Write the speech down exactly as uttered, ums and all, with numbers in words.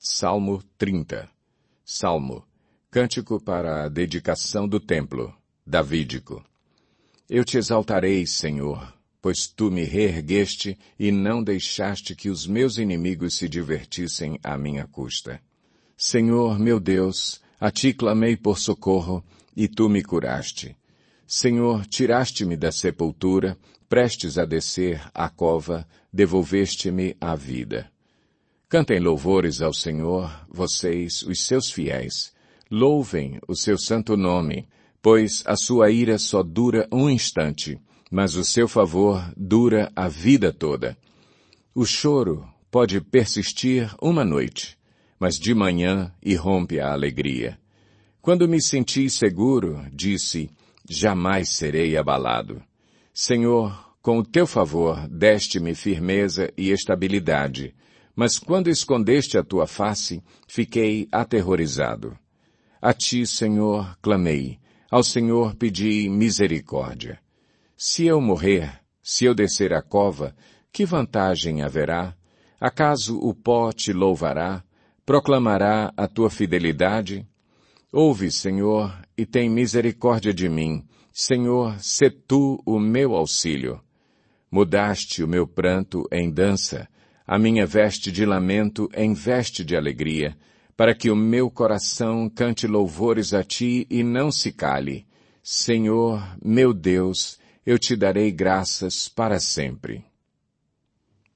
Salmo trinta. Salmo. Cântico para a dedicação do templo. Davídico. Eu te exaltarei, Senhor, pois tu me reergueste e não deixaste que os meus inimigos se divertissem à minha custa. Senhor, meu Deus, a ti clamei por socorro, e tu me curaste. Senhor, tiraste-me da sepultura, prestes a descer à cova, devolveste-me a vida. Cantem louvores ao Senhor, vocês, os seus fiéis. Louvem o seu santo nome, pois a sua ira só dura um instante, mas o seu favor dura a vida toda. O choro pode persistir uma noite, mas de manhã irrompe a alegria. Quando me senti seguro, disse, jamais serei abalado. Senhor, com o teu favor deste-me firmeza e estabilidade, mas quando escondeste a tua face, fiquei aterrorizado. A ti, Senhor, clamei, ao Senhor pedi misericórdia. Se eu morrer, se eu descer a cova, que vantagem haverá? Acaso o pó te louvará? Proclamará a tua fidelidade? Ouve, Senhor, e tem misericórdia de mim. Senhor, sê tu o meu auxílio. Mudaste o meu pranto em dança, a minha veste de lamento em veste de alegria, para que o meu coração cante louvores a ti e não se cale. Senhor, meu Deus, eu te darei graças para sempre.